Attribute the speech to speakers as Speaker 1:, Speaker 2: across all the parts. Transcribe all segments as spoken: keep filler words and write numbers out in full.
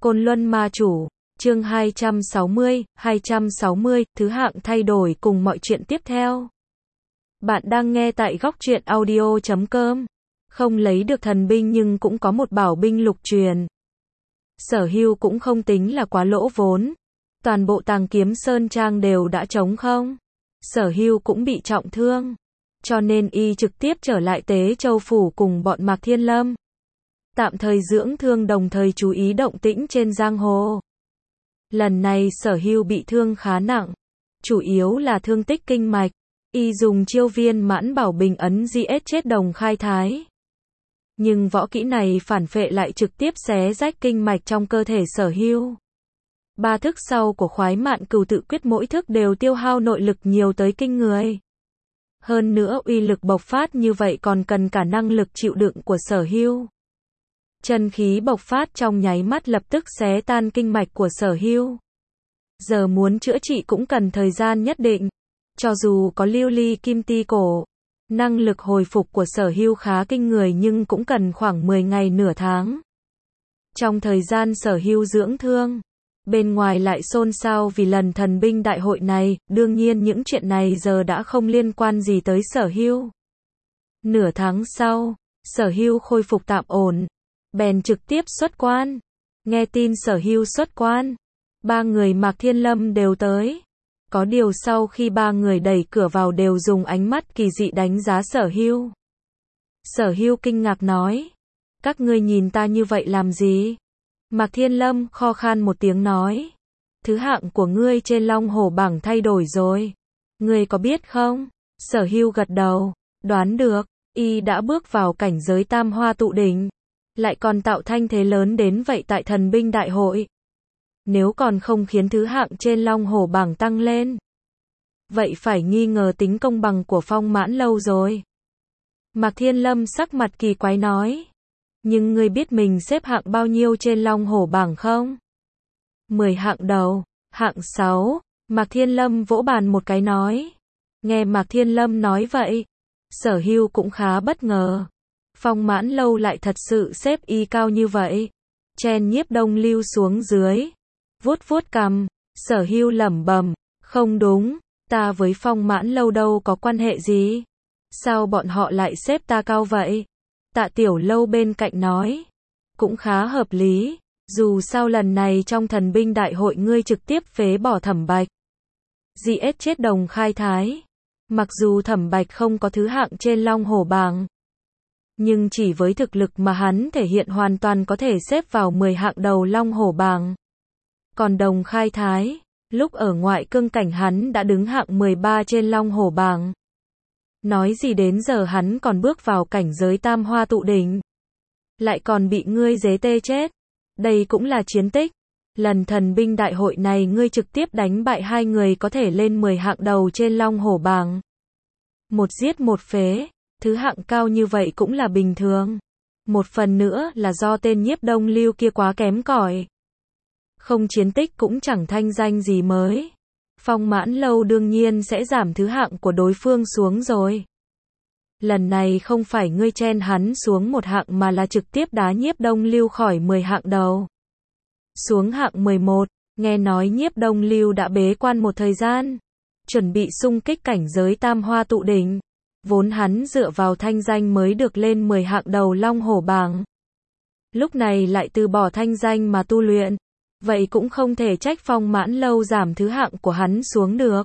Speaker 1: Côn Luân Ma Chủ, chương hai trăm sáu mươi, hai trăm sáu mươi, thứ hạng thay đổi cùng mọi chuyện tiếp theo. Bạn đang nghe tại góc truyện audio chấm com. Không lấy được thần binh nhưng cũng có một bảo binh lục truyền. Sở Hưu cũng không tính là quá lỗ vốn. Toàn bộ Tàng Kiếm Sơn Trang đều đã trống không. Sở Hưu cũng bị trọng thương. Cho nên y trực tiếp trở lại Tế Châu Phủ cùng bọn Mạc Thiên Lâm. Tạm thời dưỡng thương đồng thời chú ý động tĩnh trên giang hồ. Lần này Sở Hưu bị thương khá nặng. Chủ yếu là thương tích kinh mạch. Y dùng chiêu viên mãn bảo bình ấn giết chết Đồng Khai Thái. Nhưng võ kỹ này phản phệ lại trực tiếp xé rách kinh mạch trong cơ thể Sở Hưu. Ba thức sau của Khoái Mạn Cừu Tự Quyết mỗi thức đều tiêu hao nội lực nhiều tới kinh người. Hơn nữa uy lực bộc phát như vậy còn cần cả năng lực chịu đựng của Sở Hưu. Chân khí bộc phát trong nháy mắt lập tức xé tan kinh mạch của Sở Hưu. Giờ muốn chữa trị cũng cần thời gian nhất định. Cho dù có lưu ly kim ti cổ, năng lực hồi phục của Sở Hưu khá kinh người nhưng cũng cần khoảng mười ngày nửa tháng. Trong thời gian Sở Hưu dưỡng thương, bên ngoài lại xôn xao vì lần thần binh đại hội này, đương nhiên những chuyện này giờ đã không liên quan gì tới Sở Hưu. Nửa tháng sau, Sở Hưu khôi phục tạm ổn, bèn trực tiếp xuất quan. Nghe tin Sở Hưu xuất quan, ba người Mạc Thiên Lâm đều tới. Có điều sau khi ba người đẩy cửa vào đều dùng ánh mắt kỳ dị đánh giá Sở Hưu. Sở Hưu kinh ngạc nói, các ngươi nhìn ta như vậy làm gì? Mạc Thiên Lâm kho khan một tiếng nói, thứ hạng của ngươi trên Long Hổ bảng thay đổi rồi. Ngươi có biết không? Sở Hưu gật đầu, đoán được, y đã bước vào cảnh giới tam hoa tụ đỉnh, lại còn tạo thanh thế lớn đến vậy tại thần binh đại hội. Nếu còn không khiến thứ hạng trên Long Hổ bảng tăng lên, vậy phải nghi ngờ tính công bằng của Phong Mãn Lâu rồi. Mạc Thiên Lâm sắc mặt kỳ quái nói, nhưng ngươi biết mình xếp hạng bao nhiêu trên Long Hổ bảng không? mười hạng đầu, hạng sáu, Mạc Thiên Lâm vỗ bàn một cái nói. Nghe Mạc Thiên Lâm nói vậy, Sở Hưu cũng khá bất ngờ. Phong Mãn Lâu lại thật sự xếp y cao như vậy. Chen Nhiếp Đông Lưu xuống dưới, vuốt vuốt cằm, Sở Hưu lẩm bẩm, không đúng, ta với Phong Mãn Lâu đâu có quan hệ gì? Sao bọn họ lại xếp ta cao vậy? Tạ Tiểu Lâu bên cạnh nói, cũng khá hợp lý, dù sao lần này trong thần binh đại hội ngươi trực tiếp phế bỏ Thẩm Bạch, giết chết Đồng Khai Thái. Mặc dù Thẩm Bạch không có thứ hạng trên Long Hổ bảng, nhưng chỉ với thực lực mà hắn thể hiện hoàn toàn có thể xếp vào mười hạng đầu Long Hổ bảng. Còn Đồng Khai Thái, lúc ở ngoại cương cảnh hắn đã đứng hạng mười ba trên Long Hổ bảng. Nói gì đến giờ hắn còn bước vào cảnh giới tam hoa tụ đỉnh, lại còn bị ngươi dế tê chết. Đây cũng là chiến tích. Lần thần binh đại hội này ngươi trực tiếp đánh bại hai người có thể lên mười hạng đầu trên Long Hổ bảng. Một giết một phế, thứ hạng cao như vậy cũng là bình thường. Một phần nữa là do tên Nhiếp Đông Lưu kia quá kém cỏi. Không chiến tích cũng chẳng thanh danh gì mới. Phong Mãn Lâu đương nhiên sẽ giảm thứ hạng của đối phương xuống rồi. Lần này không phải ngươi chen hắn xuống một hạng mà là trực tiếp đá Nhiếp Đông Lưu khỏi mười hạng đầu. Xuống hạng mười một, nghe nói Nhiếp Đông Lưu đã bế quan một thời gian, chuẩn bị xung kích cảnh giới tam hoa tụ đỉnh. Vốn hắn dựa vào thanh danh mới được lên mười hạng đầu Long Hổ bảng. Lúc này lại từ bỏ thanh danh mà tu luyện. Vậy cũng không thể trách Phong Mãn Lâu giảm thứ hạng của hắn xuống được.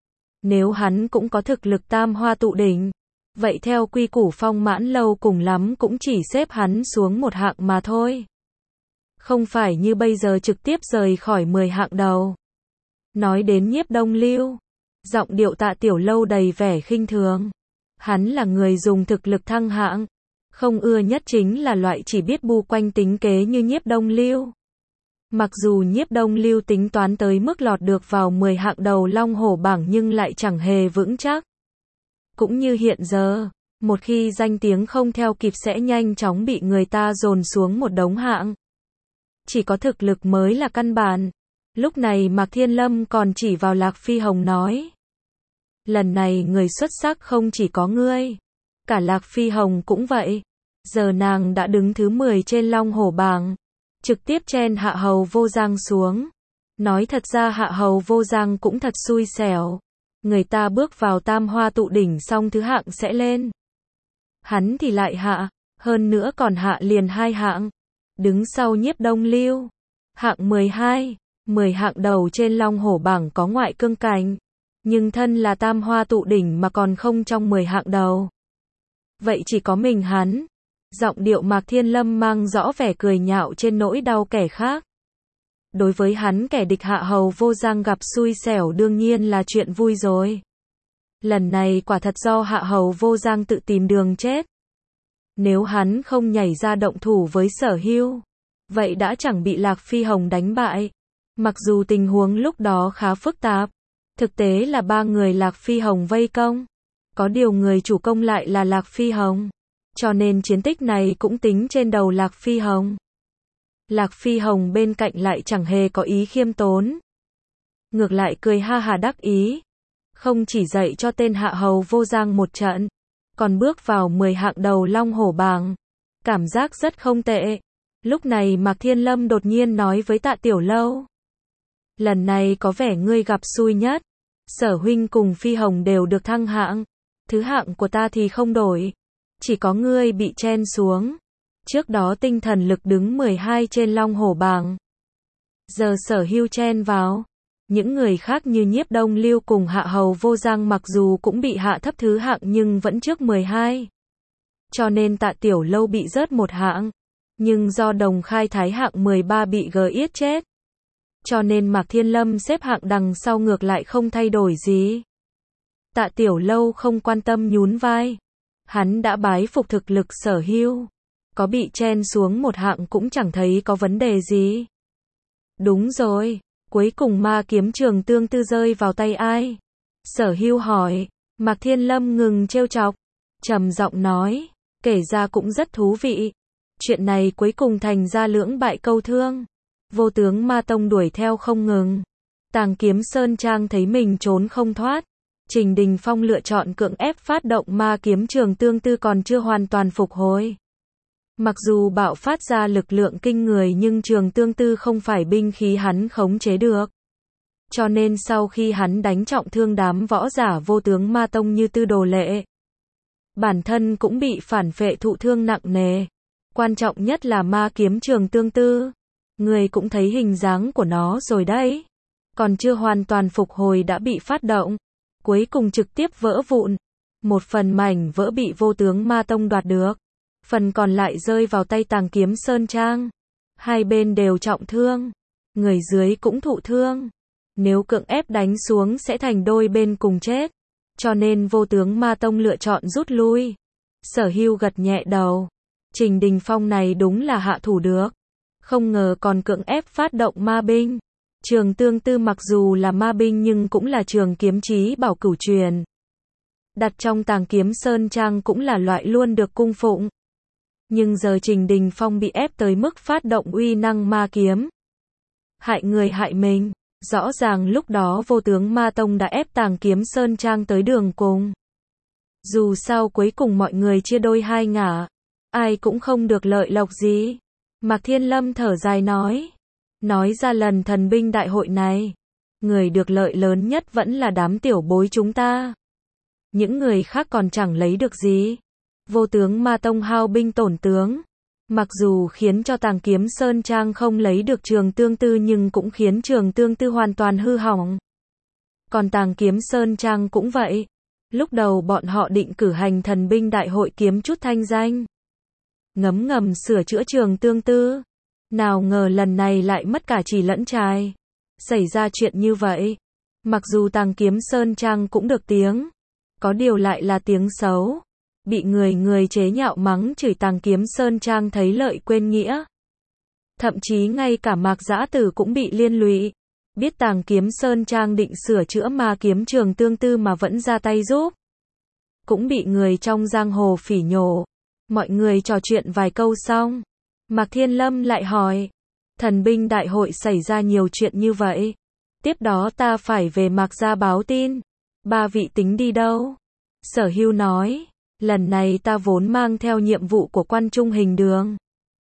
Speaker 1: Nếu hắn cũng có thực lực tam hoa tụ đỉnh, vậy theo quy củ Phong Mãn Lâu cùng lắm cũng chỉ xếp hắn xuống một hạng mà thôi. Không phải như bây giờ trực tiếp rời khỏi mười hạng đầu. Nói đến Nhiếp Đông Lưu, giọng điệu Tạ Tiểu Lâu đầy vẻ khinh thường. Hắn là người dùng thực lực thăng hạng, không ưa nhất chính là loại chỉ biết bu quanh tính kế như Nhiếp Đông Lưu. Mặc dù Nhiếp Đông Lưu tính toán tới mức lọt được vào mười hạng đầu Long Hổ bảng nhưng lại chẳng hề vững chắc. Cũng như hiện giờ, một khi danh tiếng không theo kịp sẽ nhanh chóng bị người ta dồn xuống một đống hạng. Chỉ có thực lực mới là căn bản. Lúc này Mạc Thiên Lâm còn chỉ vào Lạc Phi Hồng nói. Lần này người xuất sắc không chỉ có ngươi, cả Lạc Phi Hồng cũng vậy. Giờ nàng đã đứng thứ mười trên Long Hổ bảng. trực tiếp chen Hạ Hầu Vô Giang xuống. Nói thật ra Hạ Hầu Vô Giang cũng thật xui xẻo. Người ta bước vào tam hoa tụ đỉnh xong thứ hạng sẽ lên. Hắn thì lại hạ, hơn nữa còn hạ liền hai hạng. Đứng sau Nhiếp Đông Lưu. Hạng mười hai, mười hạng đầu trên Long Hổ bảng có ngoại cương cảnh. Nhưng thân là tam hoa tụ đỉnh mà còn không trong mười hạng đầu. Vậy chỉ có mình hắn. Giọng điệu Mạc Thiên Lâm mang rõ vẻ cười nhạo trên nỗi đau kẻ khác. Đối với hắn kẻ địch Hạ Hầu Vô Giang gặp xui xẻo đương nhiên là chuyện vui rồi. Lần này quả thật do Hạ Hầu Vô Giang tự tìm đường chết. Nếu hắn không nhảy ra động thủ với Sở Hưu, vậy đã chẳng bị Lạc Phi Hồng đánh bại. Mặc dù tình huống lúc đó khá phức tạp, thực tế là ba người Lạc Phi Hồng vây công. Có điều người chủ công lại là Lạc Phi Hồng. Cho nên chiến tích này cũng tính trên đầu Lạc Phi Hồng. Lạc Phi Hồng bên cạnh lại chẳng hề có ý khiêm tốn. Ngược lại cười ha hà đắc ý. Không chỉ dạy cho tên Hạ Hầu Vô Giang một trận, còn bước vào mười hạng đầu Long Hổ bảng. Cảm giác rất không tệ. Lúc này Mạc Thiên Lâm đột nhiên nói với Tạ Tiểu Lâu. Lần này có vẻ ngươi gặp xui nhất. Sở huynh cùng Phi Hồng đều được thăng hạng. Thứ hạng của ta thì không đổi. Chỉ có ngươi bị chen xuống. Trước đó tinh thần lực đứng mười hai trên Long Hổ bảng. Giờ Sở Hưu chen vào. Những người khác như Nhiếp Đông Lưu cùng Hạ Hầu Vô Giang mặc dù cũng bị hạ thấp thứ hạng nhưng vẫn trước mười hai. Cho nên Tạ Tiểu Lâu bị rớt một hạng. Nhưng do Đồng Khai Thái hạng mười ba bị gờ yết chết. Cho nên Mạc Thiên Lâm xếp hạng đằng sau ngược lại không thay đổi gì. Tạ Tiểu Lâu không quan tâm nhún vai. Hắn đã bái phục thực lực Sở Hưu. Có bị chen xuống một hạng cũng chẳng thấy có vấn đề gì. Đúng rồi, cuối cùng ma kiếm Trường Tương Tư rơi vào tay ai? Sở Hưu hỏi. Mạc Thiên Lâm ngừng trêu chọc, trầm giọng nói, kể ra cũng rất thú vị. Chuyện này cuối cùng thành ra lưỡng bại câu thương. Vô tướng Ma Tông đuổi theo không ngừng. Tàng Kiếm Sơn Trang thấy mình trốn không thoát. Trình Đình Phong lựa chọn cưỡng ép phát động ma kiếm Trường Tương Tư còn chưa hoàn toàn phục hồi. Mặc dù bạo phát ra lực lượng kinh người nhưng Trường Tương Tư không phải binh khí hắn khống chế được. Cho nên sau khi hắn đánh trọng thương đám võ giả vô tướng Ma Tông như Tư Đồ Lệ, bản thân cũng bị phản phệ thụ thương nặng nề. Quan trọng nhất là ma kiếm Trường Tương Tư. Người cũng thấy hình dáng của nó rồi đấy. Còn chưa hoàn toàn phục hồi đã bị phát động. Cuối cùng trực tiếp vỡ vụn. Một phần mảnh vỡ bị vô tướng Ma Tông đoạt được. Phần còn lại rơi vào tay Tàng Kiếm Sơn Trang. Hai bên đều trọng thương. Người dưới cũng thụ thương. Nếu cưỡng ép đánh xuống sẽ thành đôi bên cùng chết. Cho nên vô tướng Ma Tông lựa chọn rút lui. Sở Hưu gật nhẹ đầu. Trình Đình Phong này đúng là hạ thủ được. Không ngờ còn cưỡng ép phát động ma binh. Trường Tương Tư mặc dù là ma binh nhưng cũng là trường kiếm chí bảo cửu truyền. Đặt trong Tàng Kiếm Sơn Trang cũng là loại luôn được cung phụng. Nhưng giờ Trình Đình Phong bị ép tới mức phát động uy năng ma kiếm. Hại người hại mình. Rõ ràng lúc đó vô tướng Ma Tông đã ép Tàng Kiếm Sơn Trang tới đường cùng. Dù sao cuối cùng mọi người chia đôi hai ngả. Ai cũng không được lợi lộc gì. Mạc Thiên Lâm thở dài nói. Nói ra lần thần binh đại hội này, người được lợi lớn nhất vẫn là đám tiểu bối chúng ta. Những người khác còn chẳng lấy được gì. Vô tướng Ma Tông hao binh tổn tướng. Mặc dù khiến cho Tàng Kiếm Sơn Trang không lấy được Trường Tương Tư nhưng cũng khiến Trường Tương Tư hoàn toàn hư hỏng. Còn Tàng Kiếm Sơn Trang cũng vậy. Lúc đầu bọn họ định cử hành thần binh đại hội kiếm chút thanh danh. Ngấm ngầm sửa chữa Trường Tương Tư. Nào ngờ lần này lại mất cả chỉ lẫn trai. Xảy ra chuyện như vậy. Mặc dù Tàng Kiếm Sơn Trang cũng được tiếng. Có điều lại là tiếng xấu. Bị người người chế nhạo mắng chửi Tàng Kiếm Sơn Trang thấy lợi quên nghĩa. Thậm chí ngay cả Mạc Dã Tử cũng bị liên lụy. Biết Tàng Kiếm Sơn Trang định sửa chữa ma kiếm Trường Tương Tư mà vẫn ra tay giúp. Cũng bị người trong giang hồ phỉ nhổ. Mọi người trò chuyện vài câu xong. Mạc Thiên Lâm lại hỏi. Thần binh đại hội xảy ra nhiều chuyện như vậy. Tiếp đó ta phải về Mạc gia báo tin. Ba vị tính đi đâu? Sở Hưu nói. Lần này ta vốn mang theo nhiệm vụ của Quan Trung Hình Đường.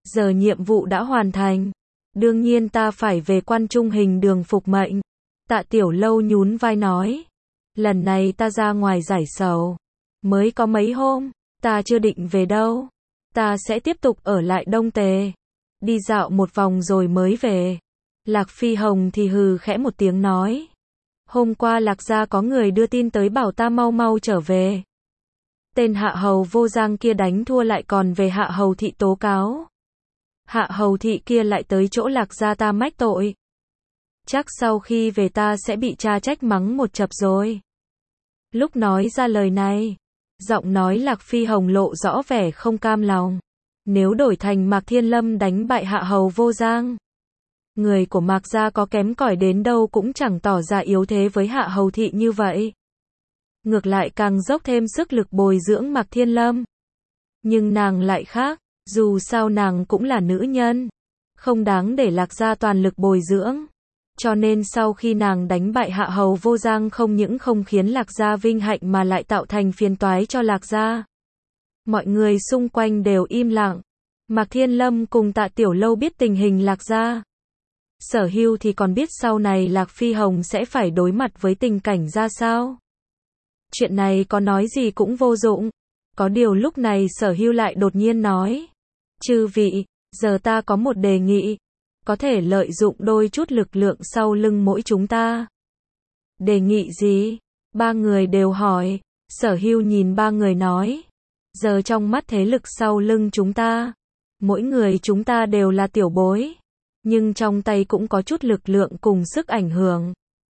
Speaker 1: Giờ nhiệm vụ đã hoàn thành. Đương nhiên ta phải về Quan Trung Hình Đường phục mệnh. Tạ Tiểu Lâu nhún vai nói. Lần này ta ra ngoài giải sầu. Mới có mấy hôm, ta chưa định về đâu. Ta sẽ tiếp tục ở lại Đông Tề. Đi dạo một vòng rồi mới về. Lạc Phi Hồng thì hừ khẽ một tiếng nói. Hôm qua Lạc gia có người đưa tin tới bảo ta mau mau trở về. Tên Hạ Hầu Vô Giang kia đánh thua lại còn về Hạ Hầu thị tố cáo. Hạ Hầu thị kia lại tới chỗ Lạc gia ta mách tội. Chắc sau khi về ta sẽ bị cha trách mắng một chập rồi. Lúc nói ra lời này, giọng nói Lạc Phi Hồng lộ rõ vẻ không cam lòng. Nếu đổi thành Mạc Thiên Lâm đánh bại Hạ Hầu Vô Giang, người của Mạc gia có kém cỏi đến đâu cũng chẳng tỏ ra yếu thế với Hạ Hầu thị như vậy. Ngược lại càng dốc thêm sức lực bồi dưỡng Mạc Thiên Lâm. Nhưng nàng lại khác, dù sao nàng cũng là nữ nhân, không đáng để Lạc gia toàn lực bồi dưỡng. Cho nên sau khi nàng đánh bại Hạ Hầu Vô Giang không những không khiến Lạc gia vinh hạnh mà lại tạo thành phiền toái cho Lạc gia. Mọi người xung quanh đều im lặng. Mạc Thiên Lâm cùng Tạ Tiểu Lâu biết tình hình Lạc gia. Sở Hưu thì còn biết sau này Lạc Phi Hồng sẽ phải đối mặt với tình cảnh ra sao. Chuyện này có nói gì cũng vô dụng. Có điều lúc này Sở Hưu lại đột nhiên nói. Chư vị, giờ ta có một đề nghị. Có thể lợi dụng đôi chút lực lượng sau lưng mỗi chúng ta. Đề nghị gì? Ba người đều hỏi. Sở Hưu nhìn ba người nói. Giờ trong mắt thế lực sau lưng chúng ta, mỗi người chúng ta đều là tiểu bối. Nhưng trong tay cũng có chút lực lượng cùng sức ảnh hưởng.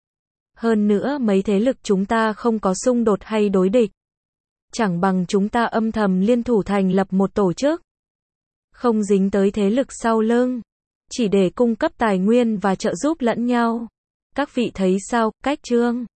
Speaker 1: Hơn nữa mấy thế lực chúng ta không có xung đột hay đối địch. Chẳng bằng chúng ta âm thầm liên thủ thành lập một tổ chức. Không dính tới thế lực sau lưng. Chỉ để cung cấp tài nguyên và trợ giúp lẫn nhau. Các vị thấy sao, Cách Trương?